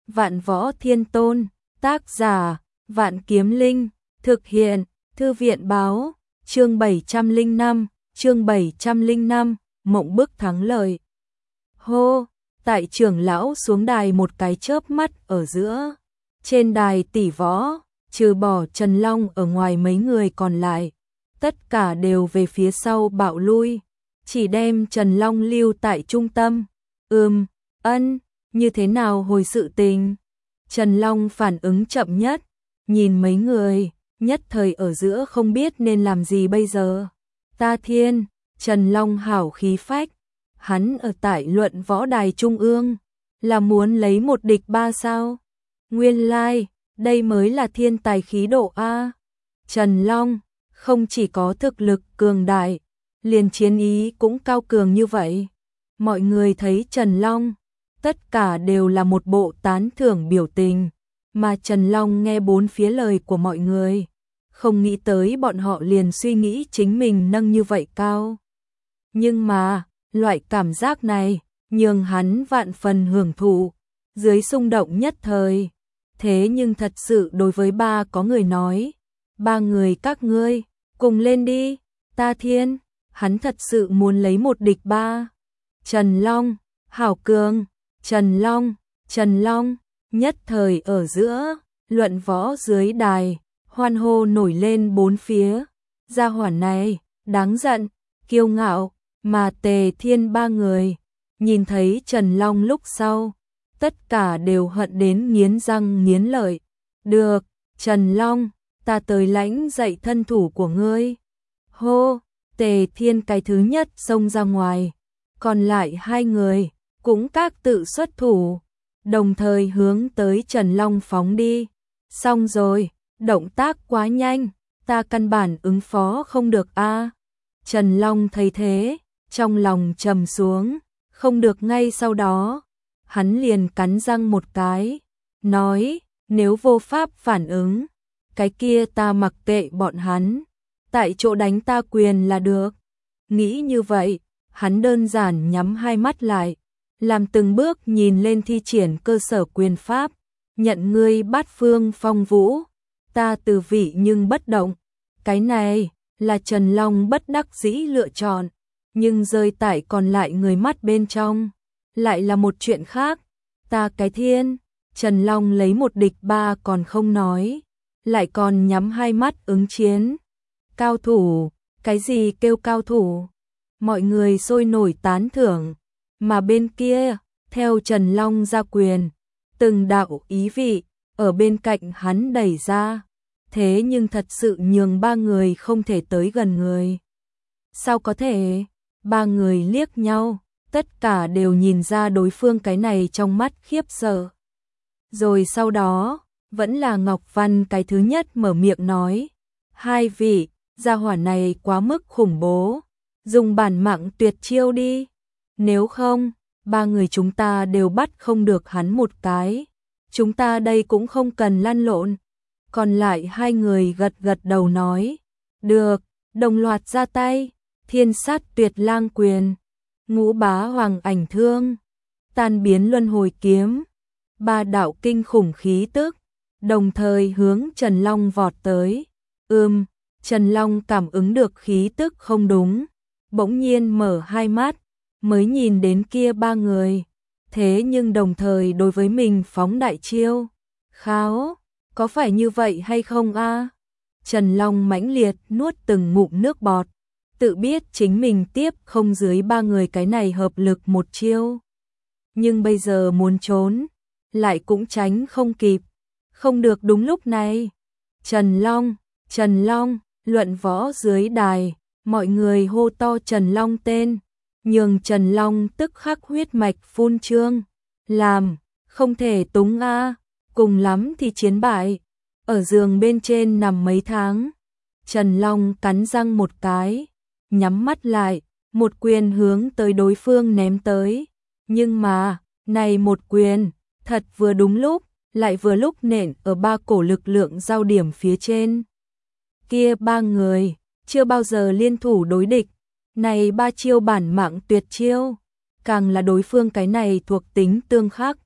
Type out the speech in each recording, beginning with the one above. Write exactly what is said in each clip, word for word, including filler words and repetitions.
Vạn Võ Thiên Tôn, tác giả, Vạn Kiếm Linh, thực hiện, Thư viện báo, chương bảy trăm lẻ năm, chương bảy trăm lẻ năm, mộng bức thắng lợi. Hô, tại trưởng lão xuống đài một cái chớp mắt ở giữa. Trên đài tỷ võ, trừ bỏ Trần Long ở ngoài mấy người còn lại, tất cả đều về phía sau bạo lui, chỉ đem Trần Long lưu tại trung tâm. Ừm, ân, như thế nào hồi sự tình? Trần Long phản ứng chậm nhất, nhìn mấy người, nhất thời ở giữa không biết nên làm gì bây giờ. Ta thiên, Trần Long hảo khí phách, hắn ở tại luận võ đài trung ương, là muốn lấy một địch ba sao? Nguyên lai, like, đây mới là thiên tài khí độ A. Trần Long, không chỉ có thực lực cường đại, liền chiến ý cũng cao cường như vậy. Mọi người thấy Trần Long, tất cả đều là một bộ tán thưởng biểu tình, mà Trần Long nghe bốn phía lời của mọi người, không nghĩ tới bọn họ liền suy nghĩ chính mình nâng như vậy cao. Nhưng mà, loại cảm giác này, nhường hắn vạn phần hưởng thụ, dưới xung động nhất thời. Thế nhưng thật sự đối với ba có người nói, ba người các ngươi, cùng lên đi, ta thiên, hắn thật sự muốn lấy một địch ba. Trần Long, hảo cường, Trần Long, Trần Long, nhất thời ở giữa, luận võ dưới đài, hoan hô nổi lên bốn phía. Gia hỏa này, đáng giận, kiêu ngạo, mà Tề Thiên ba người, nhìn thấy Trần Long lúc sau, tất cả đều hận đến nghiến răng nghiến lợi. Được, Trần Long, ta tới lãnh dạy thân thủ của ngươi. Hô, Tề Thiên cái thứ nhất xông ra ngoài, còn lại hai người cũng các tự xuất thủ, đồng thời hướng tới Trần Long phóng đi. Xong rồi, động tác quá nhanh, ta căn bản ứng phó không được a. Trần Long thấy thế, trong lòng trầm xuống, không được ngay sau đó, hắn liền cắn răng một cái, nói, nếu vô pháp phản ứng, cái kia ta mặc kệ bọn hắn, tại chỗ đánh ta quyền là được. Nghĩ như vậy, hắn đơn giản nhắm hai mắt lại, làm từng bước nhìn lên thi triển cơ sở quyền pháp, nhận ngươi bát phương phong vũ, ta từ vị nhưng bất động. Cái này là Trần Long bất đắc dĩ lựa chọn, nhưng rơi tại còn lại người mắt bên trong, lại là một chuyện khác. Ta cái thiên, Trần Long lấy một địch ba còn không nói, lại còn nhắm hai mắt ứng chiến. Cao thủ, cái gì kêu cao thủ? Mọi người sôi nổi tán thưởng, mà bên kia, theo Trần Long ra quyền, từng đạo ý vị, ở bên cạnh hắn đẩy ra, thế nhưng thật sự nhường ba người không thể tới gần người. Sao có thể? Ba người liếc nhau, tất cả đều nhìn ra đối phương cái này trong mắt khiếp sợ. Rồi sau đó, vẫn là Ngọc Văn cái thứ nhất mở miệng nói, hai vị, gia hỏa này quá mức khủng bố, dùng bản mạng tuyệt chiêu đi, nếu không, ba người chúng ta đều bắt không được hắn một cái, chúng ta đây cũng không cần lăn lộn. Còn lại hai người gật gật đầu nói, được, đồng loạt ra tay, thiên sát tuyệt lang quyền, ngũ bá hoàng ảnh thương, tan biến luân hồi kiếm, ba đạo kinh khủng khí tức, đồng thời hướng Trần Long vọt tới. Ừm, Trần Long cảm ứng được khí tức không đúng, bỗng nhiên mở hai mắt, mới nhìn đến kia ba người, thế nhưng đồng thời đối với mình phóng đại chiêu. Kháo, có phải như vậy hay không a? Trần Long mãnh liệt nuốt từng ngụm nước bọt, tự biết chính mình tiếp không dưới ba người cái này hợp lực một chiêu. Nhưng bây giờ muốn trốn, lại cũng tránh không kịp. Không được đúng lúc này. Trần Long, Trần Long, luận võ dưới đài, mọi người hô to Trần Long tên, nhường Trần Long tức khắc huyết mạch phun trương. Làm, không thể túng a, cùng lắm thì chiến bại. Ở giường bên trên nằm mấy tháng, Trần Long cắn răng một cái, nhắm mắt lại, một quyền hướng tới đối phương ném tới. Nhưng mà, này một quyền, thật vừa đúng lúc, lại vừa lúc nện ở ba cổ lực lượng giao điểm phía trên. Kia ba người, chưa bao giờ liên thủ đối địch, này ba chiêu bản mạng tuyệt chiêu, càng là đối phương cái này thuộc tính tương khắc,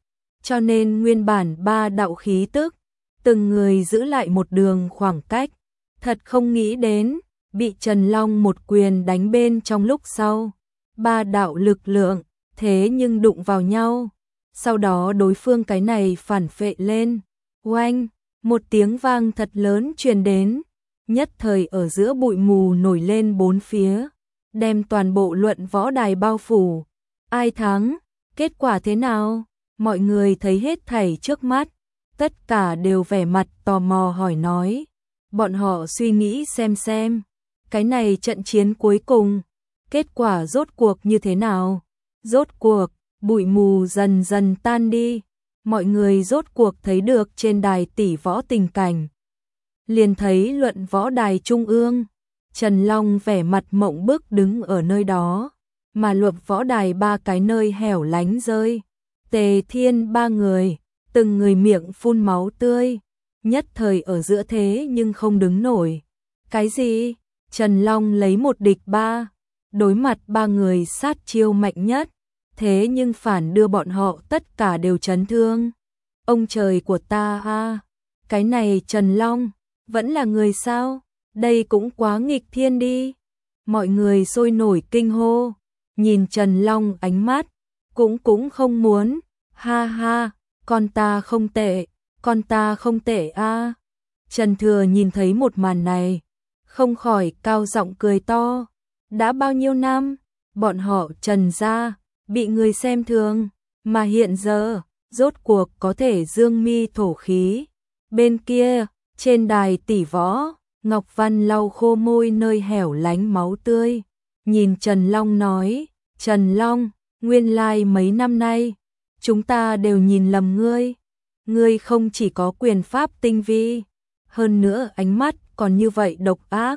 cho nên nguyên bản ba đạo khí tức, từng người giữ lại một đường khoảng cách. Thật không nghĩ đến, bị Trần Long một quyền đánh bên trong lúc sau. Ba đạo lực lượng, thế nhưng đụng vào nhau. Sau đó đối phương cái này phản phệ lên. Oanh, một tiếng vang thật lớn truyền đến. Nhất thời ở giữa bụi mù nổi lên bốn phía, đem toàn bộ luận võ đài bao phủ. Ai thắng? Kết quả thế nào? Mọi người thấy hết thảy trước mắt, tất cả đều vẻ mặt tò mò hỏi nói. Bọn họ suy nghĩ xem xem, cái này trận chiến cuối cùng, kết quả rốt cuộc như thế nào? Rốt cuộc, bụi mù dần dần tan đi, mọi người rốt cuộc thấy được trên đài tỷ võ tình cảnh. Liền thấy luận võ đài trung ương, Trần Long vẻ mặt mộng bức đứng ở nơi đó, mà luận võ đài ba cái nơi hẻo lánh rơi. Tề Thiên ba người, từng người miệng phun máu tươi, nhất thời ở giữa thế nhưng không đứng nổi. Cái gì? Trần Long lấy một địch ba, đối mặt ba người sát chiêu mạnh nhất, thế nhưng phản đưa bọn họ tất cả đều chấn thương. Ông trời của ta a, cái này Trần Long vẫn là người sao? Đây cũng quá nghịch thiên đi. Mọi người sôi nổi kinh hô, nhìn Trần Long ánh mắt, cũng cũng không muốn. Ha ha, con ta không tệ, con ta không tệ a. Trần Thừa nhìn thấy một màn này, không khỏi cao giọng cười to. Đã bao nhiêu năm, bọn họ Trần gia bị người xem thường, mà hiện giờ, rốt cuộc có thể dương mi thổ khí. Bên kia, trên đài tỷ võ, Ngọc Văn lau khô môi nơi hẻo lánh máu tươi, nhìn Trần Long nói, Trần Long, nguyên lai mấy năm nay, chúng ta đều nhìn lầm ngươi. Ngươi không chỉ có quyền pháp tinh vi, hơn nữa ánh mắt còn như vậy độc ác.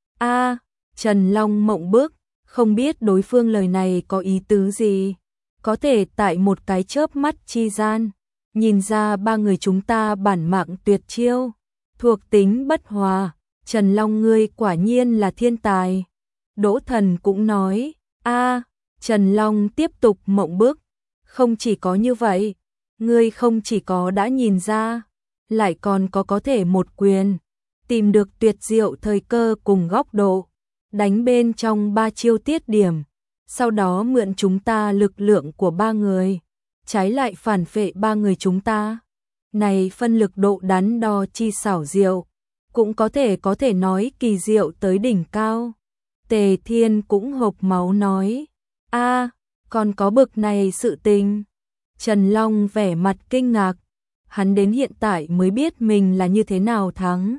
A, Trần Long mộng bức, không biết đối phương lời này có ý tứ gì. Có thể tại một cái chớp mắt chi gian, nhìn ra ba người chúng ta bản mạng tuyệt chiêu, thuộc tính bất hòa. Trần Long ngươi quả nhiên là thiên tài. Đỗ Thần cũng nói, a, Trần Long tiếp tục mộng bức, không chỉ có như vậy, ngươi không chỉ có đã nhìn ra, lại còn có có thể một quyền, tìm được tuyệt diệu thời cơ cùng góc độ, đánh bên trong ba chiêu tiết điểm, sau đó mượn chúng ta lực lượng của ba người, trái lại phản phệ ba người chúng ta. Này phân lực độ đắn đo chi xảo diệu, cũng có thể có thể nói kỳ diệu tới đỉnh cao. Tề Thiên cũng hộc máu nói, a, còn có bực này sự tình. Trần Long vẻ mặt kinh ngạc, hắn đến hiện tại mới biết mình là như thế nào thắng.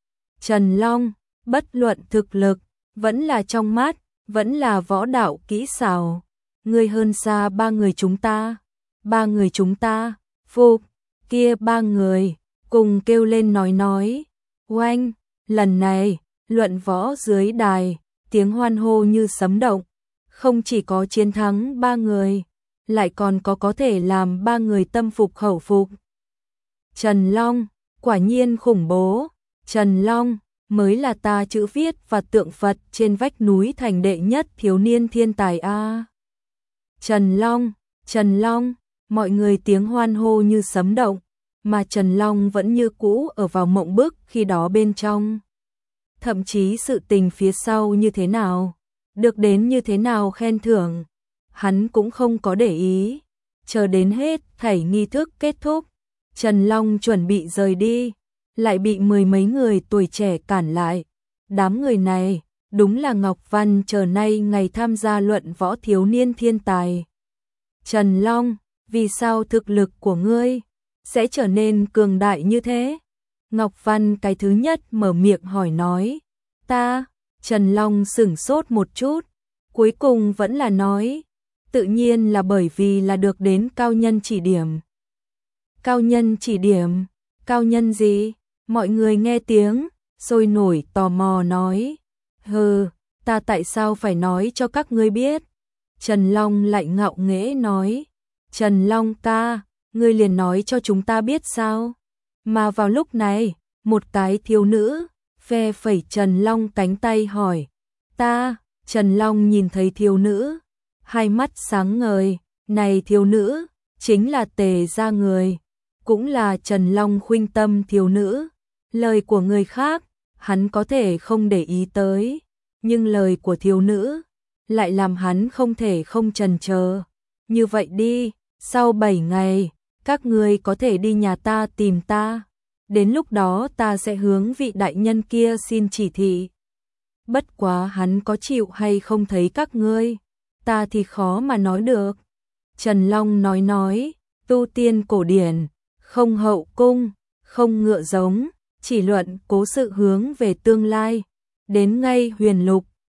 Trần Long, bất luận thực lực, vẫn là trong mắt, vẫn là võ đạo kỹ xảo, ngươi hơn xa ba người chúng ta. Ba người chúng ta, phục, kia ba người, cùng kêu lên nói nói. Oanh, lần này, luận võ dưới đài, tiếng hoan hô như sấm động, không chỉ có chiến thắng ba người, lại còn có có thể làm ba người tâm phục khẩu phục. Trần Long, quả nhiên khủng bố, Trần Long, mới là ta chữ viết và tượng Phật trên vách núi thành đệ nhất thiếu niên thiên tài a. Trần Long, Trần Long, mọi người tiếng hoan hô như sấm động, mà Trần Long vẫn như cũ ở vào mộng bức khi đó bên trong. Thậm chí sự tình phía sau như thế nào, được đến như thế nào khen thưởng, hắn cũng không có để ý. Chờ đến hết thảy nghi thức kết thúc, Trần Long chuẩn bị rời đi, lại bị mười mấy người tuổi trẻ cản lại. Đám người này, đúng là Ngọc Văn chờ nay ngày tham gia luận võ thiếu niên thiên tài. Trần Long, vì sao thực lực của ngươi sẽ trở nên cường đại như thế? Ngọc Văn cái thứ nhất mở miệng hỏi nói. Ta, Trần Long sửng sốt một chút, cuối cùng vẫn là nói, tự nhiên là bởi vì là được đến cao nhân chỉ điểm. Cao nhân chỉ điểm? Cao nhân gì? Mọi người nghe tiếng, sôi nổi tò mò nói. Hừ, ta tại sao phải nói cho các ngươi biết? Trần Long lại ngạo nghễ nói. Trần Long ca, ngươi liền nói cho chúng ta biết sao? Mà vào lúc này, một cái thiếu nữ phe phẩy Trần Long cánh tay hỏi. Ta, Trần Long nhìn thấy thiếu nữ, hai mắt sáng ngời, này thiếu nữ, chính là Tề gia người, cũng là Trần Long khuynh tâm thiếu nữ. Lời của người khác, hắn có thể không để ý tới, nhưng lời của thiếu nữ lại làm hắn không thể không chần chờ. Như vậy đi, sau bảy ngày, các ngươi có thể đi nhà ta tìm ta. Đến lúc đó ta sẽ hướng vị đại nhân kia xin chỉ thị. Bất quá hắn có chịu hay không thấy các ngươi, ta thì khó mà nói được. Trần Long nói nói, tu tiên cổ điển, không hậu cung, không ngựa giống, chỉ luận cố sự hướng về tương lai. Đến ngay huyền lục,